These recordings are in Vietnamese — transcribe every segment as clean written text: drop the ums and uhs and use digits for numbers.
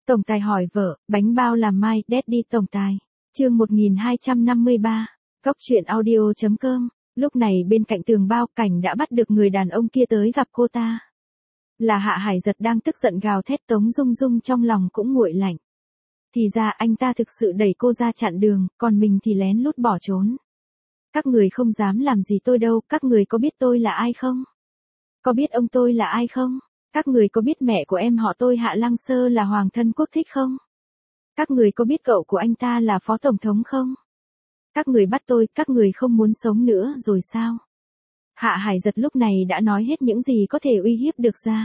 Tổng tài hỏi vợ, bánh bao làm mai, Daddy tổng tài. Chương 1253. Cốc truyện audio.com. Lúc này bên cạnh tường bao, Cảnh đã bắt được người đàn ông kia tới gặp cô ta. Là Hạ Hải Giật đang tức giận gào thét, Tống Dung Dung trong lòng cũng nguội lạnh. Thì ra anh ta thực sự đẩy cô ra chặn đường, còn mình thì lén lút bỏ trốn. Các người không dám làm gì tôi đâu, các người có biết tôi là ai không? Có biết ông tôi là ai không? Các người có biết mẹ của em họ tôi Hạ Lăng Sơ là hoàng thân quốc thích không? Các người có biết cậu của anh ta là phó tổng thống không? Các người bắt tôi, các người không muốn sống nữa rồi sao? Hạ Hải Giật lúc này đã nói hết những gì có thể uy hiếp được ra.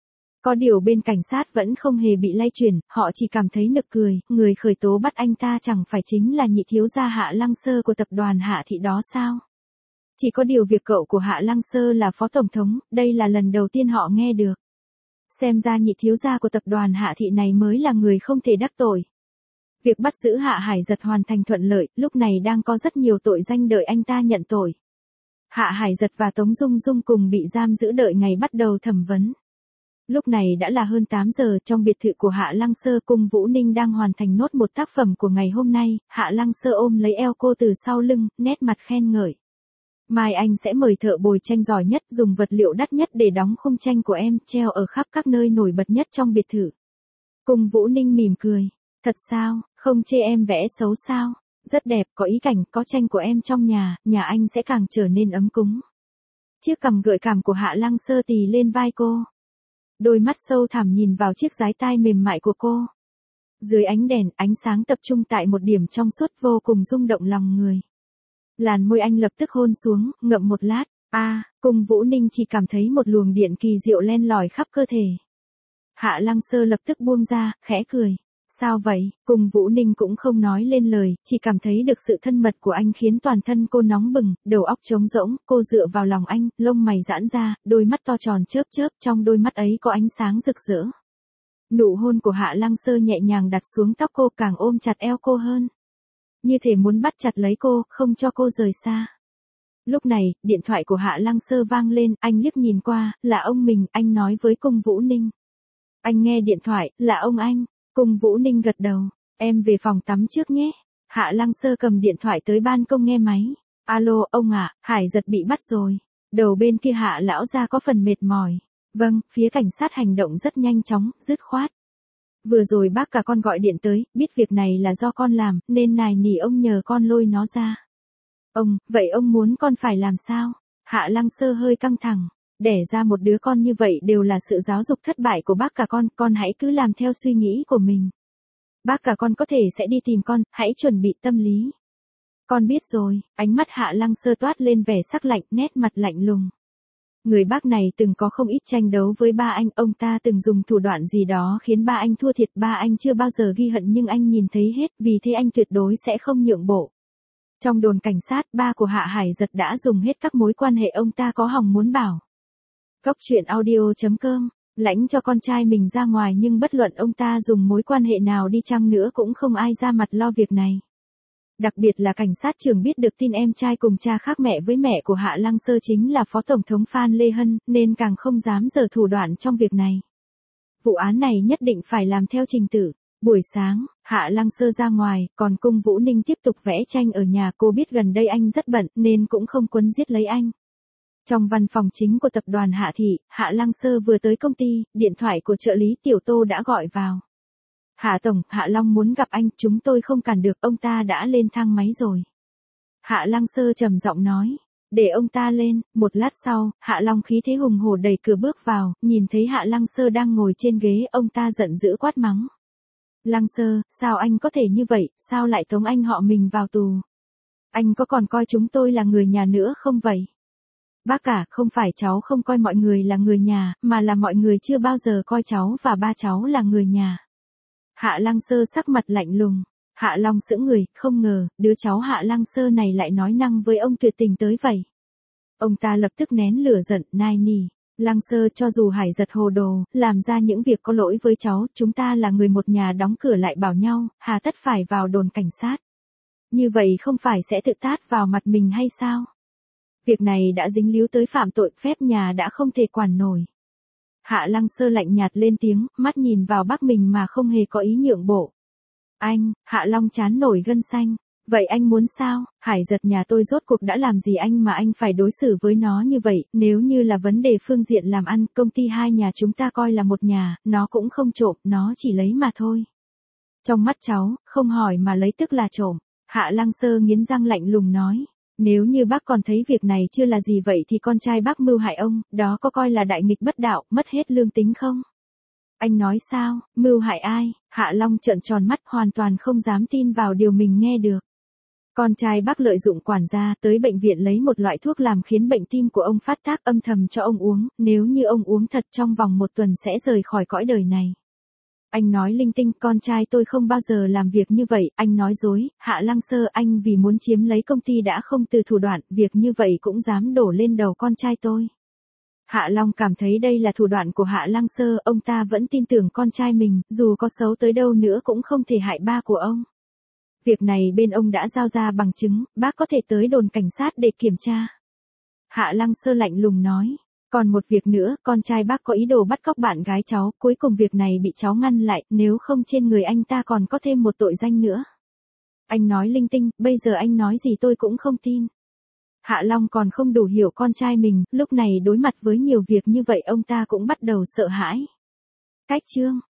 Có điều bên cảnh sát vẫn không hề bị lay chuyển, họ chỉ cảm thấy nực cười, người khởi tố bắt anh ta chẳng phải chính là nhị thiếu gia Hạ Lăng Sơ của tập đoàn Hạ Thị đó sao? Chỉ có điều việc cậu của Hạ Lăng Sơ là phó tổng thống, đây là lần đầu tiên họ nghe được. Xem ra nhị thiếu gia của tập đoàn Hạ Thị này mới là người không thể đắc tội. Việc bắt giữ Hạ Hải Giật hoàn thành thuận lợi, lúc này đang có rất nhiều tội danh đợi anh ta nhận tội. Hạ Hải Giật và Tống Dung Dung cùng bị giam giữ đợi ngày bắt đầu thẩm vấn. Lúc này đã là hơn 8 giờ, trong biệt thự của Hạ Lăng Sơ, Cung Vũ Ninh đang hoàn thành nốt một tác phẩm của ngày hôm nay. Hạ Lăng Sơ ôm lấy eo cô từ sau lưng, nét mặt khen ngợi. Mai anh sẽ mời thợ bồi tranh giỏi nhất, dùng vật liệu đắt nhất để đóng khung tranh của em, treo ở khắp các nơi nổi bật nhất trong biệt thự. Cung Vũ Ninh mỉm cười. Thật sao, không chê em vẽ xấu sao? Rất đẹp, có ý cảnh, có tranh của em trong nhà anh sẽ càng trở nên ấm cúng. Chiếc cằm gợi cảm của Hạ Lăng Sơ tì lên vai cô. Đôi mắt sâu thẳm nhìn vào chiếc dái tai mềm mại của cô. Dưới ánh đèn, ánh sáng tập trung tại một điểm trong suốt vô cùng rung động lòng người. Làn môi anh lập tức hôn xuống, ngậm một lát. Cung Vũ Ninh chỉ cảm thấy một luồng điện kỳ diệu len lỏi khắp cơ thể. Hạ Lăng Sơ lập tức buông ra, khẽ cười. Sao vậy? Cung Vũ Ninh cũng không nói lên lời, chỉ cảm thấy được sự thân mật của anh khiến toàn thân cô nóng bừng, đầu óc trống rỗng, cô dựa vào lòng anh, lông mày giãn ra, đôi mắt to tròn chớp chớp, trong đôi mắt ấy có ánh sáng rực rỡ. Nụ hôn của Hạ Lăng Sơ nhẹ nhàng đặt xuống tóc cô, càng ôm chặt eo cô hơn. Như thể muốn bắt chặt lấy cô, không cho cô rời xa. Lúc này, điện thoại của Hạ Lăng Sơ vang lên, anh liếc nhìn qua, là ông mình, anh nói với Cung Vũ Ninh. Anh nghe điện thoại, là ông anh. Cung Vũ Ninh gật đầu, em về phòng tắm trước nhé. Hạ Lăng Sơ cầm điện thoại tới ban công nghe máy. Alo, ông ạ, Hải Giật bị bắt rồi. Đầu bên kia Hạ lão gia có phần mệt mỏi. Vâng, phía cảnh sát hành động rất nhanh chóng, dứt khoát. Vừa rồi bác cả con gọi điện tới, biết việc này là do con làm, nên nài nỉ ông nhờ con lôi nó ra. Ông, vậy ông muốn con phải làm sao? Hạ Lăng Sơ hơi căng thẳng. Đẻ ra một đứa con như vậy đều là sự giáo dục thất bại của bác cả con hãy cứ làm theo suy nghĩ của mình. Bác cả con có thể sẽ đi tìm con, hãy chuẩn bị tâm lý. Con biết rồi, ánh mắt Hạ Lăng Sơ toát lên vẻ sắc lạnh, nét mặt lạnh lùng. Người bác này từng có không ít tranh đấu với ba anh, ông ta từng dùng thủ đoạn gì đó khiến ba anh thua thiệt, ba anh chưa bao giờ ghi hận nhưng anh nhìn thấy hết, vì thế anh tuyệt đối sẽ không nhượng bộ. Trong đồn cảnh sát, ba của Hạ Hải Giật đã dùng hết các mối quan hệ ông ta có hòng muốn bảo. Cốc truyện audio.com, lãnh cho con trai mình ra ngoài nhưng bất luận ông ta dùng mối quan hệ nào đi chăng nữa cũng không ai ra mặt lo việc này. Đặc biệt là cảnh sát trưởng biết được tin em trai cùng cha khác mẹ với mẹ của Hạ Lăng Sơ chính là Phó Tổng thống Phan Lê Hân, nên càng không dám giở thủ đoạn trong việc này. Vụ án này nhất định phải làm theo trình tự. Buổi sáng, Hạ Lăng Sơ ra ngoài, còn Cung Vũ Ninh tiếp tục vẽ tranh ở nhà, cô biết gần đây anh rất bận nên cũng không quấn giết lấy anh. Trong văn phòng chính của tập đoàn Hạ Thị, Hạ Lăng Sơ vừa tới công ty, điện thoại của trợ lý Tiểu Tô đã gọi vào. Hạ Tổng, Hạ Long muốn gặp anh, chúng tôi không cản được, ông ta đã lên thang máy rồi. Hạ Lăng Sơ trầm giọng nói, để ông ta lên. Một lát sau, Hạ Long khí thế hùng hổ đẩy cửa bước vào, nhìn thấy Hạ Lăng Sơ đang ngồi trên ghế, ông ta giận dữ quát mắng. Lăng Sơ, sao anh có thể như vậy, sao lại tống anh họ mình vào tù? Anh có còn coi chúng tôi là người nhà nữa không vậy? Bác cả, không phải cháu không coi mọi người là người nhà, mà là mọi người chưa bao giờ coi cháu và ba cháu là người nhà. Hạ Lăng Sơ sắc mặt lạnh lùng. Hạ Long sững người, không ngờ, đứa cháu Hạ Lăng Sơ này lại nói năng với ông tuyệt tình tới vậy. Ông ta lập tức nén lửa giận, nài nỉ. Lăng Sơ, cho dù Hải Giật hồ đồ, làm ra những việc có lỗi với cháu, chúng ta là người một nhà, đóng cửa lại bảo nhau, hà tất phải vào đồn cảnh sát. Như vậy không phải sẽ tự tát vào mặt mình hay sao? Việc này đã dính líu tới phạm tội, phép nhà đã không thể quản nổi. Hạ Lăng Sơ lạnh nhạt lên tiếng, mắt nhìn vào bác mình mà không hề có ý nhượng bộ. Anh, Hạ Long chán nổi gân xanh. Vậy anh muốn sao? Hải Giật nhà tôi rốt cuộc đã làm gì anh mà anh phải đối xử với nó như vậy? Nếu như là vấn đề phương diện làm ăn, công ty hai nhà chúng ta coi là một nhà, nó cũng không trộm, nó chỉ lấy mà thôi. Trong mắt cháu, không hỏi mà lấy tức là trộm. Hạ Lăng Sơ nghiến răng lạnh lùng nói. Nếu như bác còn thấy việc này chưa là gì vậy thì con trai bác mưu hại ông, đó có coi là đại nghịch bất đạo, mất hết lương tính không? Anh nói sao, mưu hại ai? Hạ Long trợn tròn mắt hoàn toàn không dám tin vào điều mình nghe được. Con trai bác lợi dụng quản gia tới bệnh viện lấy một loại thuốc làm khiến bệnh tim của ông phát tác, âm thầm cho ông uống, nếu như ông uống thật trong vòng 1 tuần sẽ rời khỏi cõi đời này. Anh nói linh tinh, con trai tôi không bao giờ làm việc như vậy, anh nói dối. Hạ Lăng Sơ, anh vì muốn chiếm lấy công ty đã không từ thủ đoạn, việc như vậy cũng dám đổ lên đầu con trai tôi. Hạ Long cảm thấy đây là thủ đoạn của Hạ Lăng Sơ, ông ta vẫn tin tưởng con trai mình, dù có xấu tới đâu nữa cũng không thể hại ba của ông. Việc này bên ông đã giao ra bằng chứng, bác có thể tới đồn cảnh sát để kiểm tra. Hạ Lăng Sơ lạnh lùng nói. Còn một việc nữa, con trai bác có ý đồ bắt cóc bạn gái cháu, cuối cùng việc này bị cháu ngăn lại, nếu không trên người anh ta còn có thêm một tội danh nữa. Anh nói linh tinh, bây giờ anh nói gì tôi cũng không tin. Hạ Long còn không đủ hiểu con trai mình, lúc này đối mặt với nhiều việc như vậy ông ta cũng bắt đầu sợ hãi. Cách chương